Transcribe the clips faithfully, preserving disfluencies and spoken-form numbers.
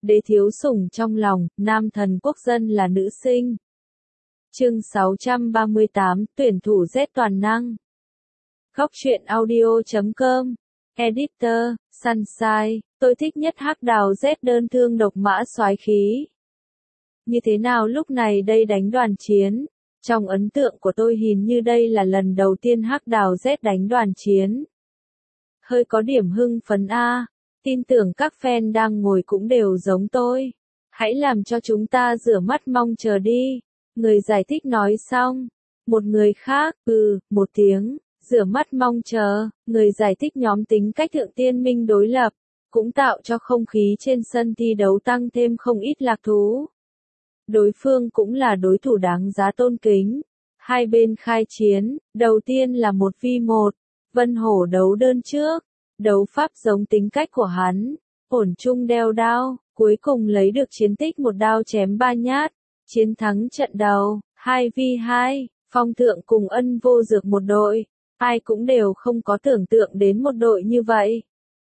đế thiếu sủng trong lòng, nam thần quốc dân là nữ sinh. Chương sáu trăm ba mươi tám, tuyển thủ Z toàn năng. Góc truyện audio chấm com. Editor, Sunshine, tôi thích nhất hắc đào Z đơn thương độc mã soái khí. Như thế nào lúc này đây đánh đoàn chiến? Trong ấn tượng của tôi hình như đây là lần đầu tiên hắc đào Z đánh đoàn chiến. Hơi có điểm hưng phấn a. Tin tưởng các fan đang ngồi cũng đều giống tôi. Hãy làm cho chúng ta rửa mắt mong chờ đi. Người giải thích nói xong. Một người khác, ừ, một tiếng, rửa mắt mong chờ. Người giải thích nhóm tính cách thượng tiên minh đối lập, cũng tạo cho không khí trên sân thi đấu tăng thêm không ít lạc thú. Đối phương cũng là đối thủ đáng giá tôn kính. Hai bên khai chiến, đầu tiên là một vi một. Vân Hổ đấu đơn trước. Đấu pháp giống tính cách của hắn, ổn trung đeo đao, cuối cùng lấy được chiến tích một đao chém ba nhát, chiến thắng trận đầu, hai vi hai, Phong Thượng cùng Ân Vô Dược một đội, ai cũng đều không có tưởng tượng đến một đội như vậy.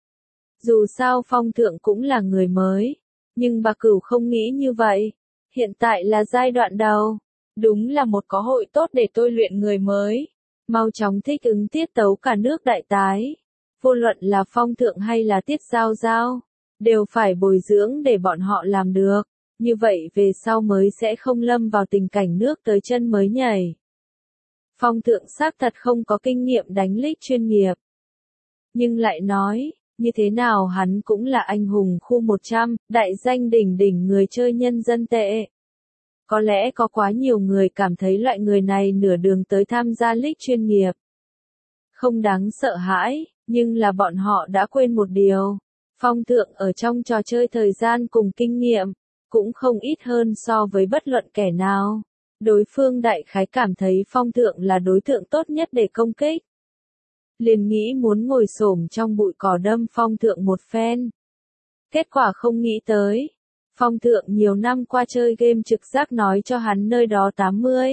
Dù sao Phong Thượng cũng là người mới, nhưng bà Cửu không nghĩ như vậy, hiện tại là giai đoạn đầu, đúng là một cơ hội tốt để tôi luyện người mới, mau chóng thích ứng tiết tấu cả nước đại tái. Vô luận là Phong Thượng hay là Tiết Giao Giao, đều phải bồi dưỡng để bọn họ làm được, như vậy về sau mới sẽ không lâm vào tình cảnh nước tới chân mới nhảy. Phong Thượng xác thật không có kinh nghiệm đánh league chuyên nghiệp. Nhưng lại nói, như thế nào hắn cũng là anh hùng khu một trăm, đại danh đỉnh đỉnh người chơi nhân dân tệ. Có lẽ có quá nhiều người cảm thấy loại người này nửa đường tới tham gia league chuyên nghiệp. Không đáng sợ hãi. Nhưng là bọn họ đã quên một điều, Phong Thượng ở trong trò chơi thời gian cùng kinh nghiệm, cũng không ít hơn so với bất luận kẻ nào. Đối phương đại khái cảm thấy Phong Thượng là đối tượng tốt nhất để công kích. Liền nghĩ muốn ngồi xổm trong bụi cỏ đâm Phong Thượng một phen. Kết quả không nghĩ tới, Phong Thượng nhiều năm qua chơi game trực giác nói cho hắn nơi đó tám mươi.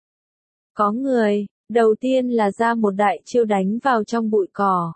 Có người, đầu tiên là ra một đại chiêu đánh vào trong bụi cỏ.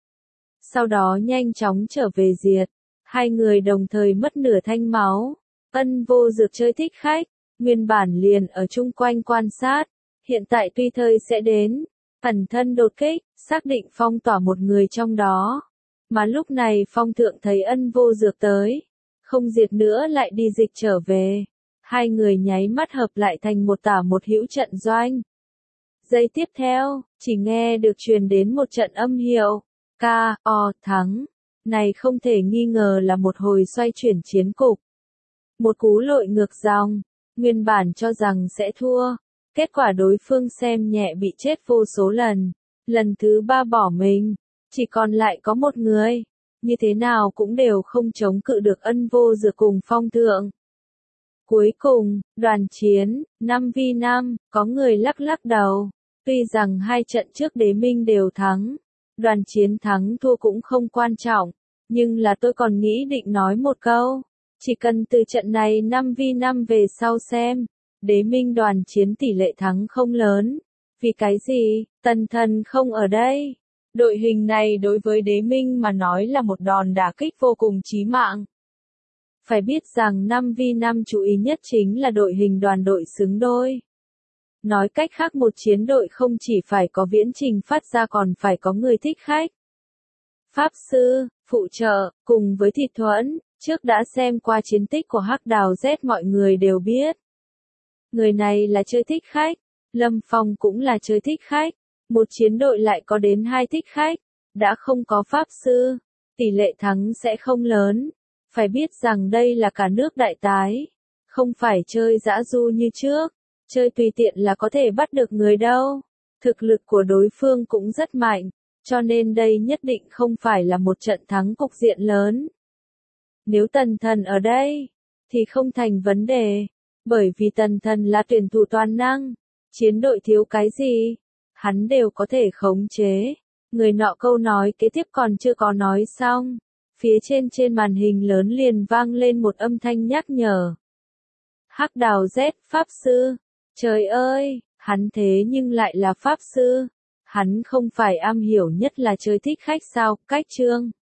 Sau đó nhanh chóng trở về diệt, hai người đồng thời mất nửa thanh máu. Ân Vô Dược chơi thích khách, nguyên bản liền ở chung quanh quan sát, hiện tại tuy thời sẽ đến, ẩn thân đột kích, xác định phong tỏa một người trong đó. Mà lúc này Phong Thượng thấy Ân Vô Dược tới, không diệt nữa lại đi dịch trở về, hai người nháy mắt hợp lại thành một tả một hữu trận doanh. Giây tiếp theo, chỉ nghe được truyền đến một trận âm hiệu. Ca, o, thắng. Này không thể nghi ngờ là một hồi xoay chuyển chiến cục. Một cú lội ngược dòng, nguyên bản cho rằng sẽ thua. Kết quả đối phương xem nhẹ bị chết vô số lần. Lần thứ ba bỏ mình, chỉ còn lại có một người. Như thế nào cũng đều không chống cự được Ân Vô Dược cùng Phong Thượng. Cuối cùng, đoàn chiến, năm vi năm, có người lắc lắc đầu. Tuy rằng hai trận trước Đế Minh đều thắng. Đoàn chiến thắng thua cũng không quan trọng, nhưng là tôi còn nghĩ định nói một câu, chỉ cần từ trận này năm vi năm về sau xem, Đế Minh đoàn chiến tỷ lệ thắng không lớn, vì cái gì, Tần Thần không ở đây. Đội hình này đối với Đế Minh mà nói là một đòn đả kích vô cùng chí mạng. Phải biết rằng năm vi năm chú ý nhất chính là đội hình đoàn đội xứng đôi. Nói cách khác một chiến đội không chỉ phải có viễn trình phát ra còn phải có người thích khách. Pháp sư, phụ trợ, cùng với Thịt Thuẫn, trước đã xem qua chiến tích của hắc đào Z mọi người đều biết. Người này là chơi thích khách, Lâm Phong cũng là chơi thích khách, một chiến đội lại có đến hai thích khách, đã không có pháp sư, tỷ lệ thắng sẽ không lớn. Phải biết rằng đây là cả nước đại tái, không phải chơi dã du như trước. Chơi tùy tiện là có thể bắt được người đâu. Thực lực của đối phương cũng rất mạnh, cho nên đây nhất định không phải là một trận thắng cục diện lớn. Nếu Tần Thần ở đây, thì không thành vấn đề, bởi vì Tần Thần là tuyển thủ toàn năng, chiến đội thiếu cái gì, hắn đều có thể khống chế. Người nọ câu nói kế tiếp còn chưa có nói xong, phía trên trên màn hình lớn liền vang lên một âm thanh nhắc nhở. Hắc đào Z, Pháp Sư. Trời ơi, hắn thế nhưng lại là Pháp Sư. Hắn không phải am hiểu nhất là chơi thích khách sao, cách chương.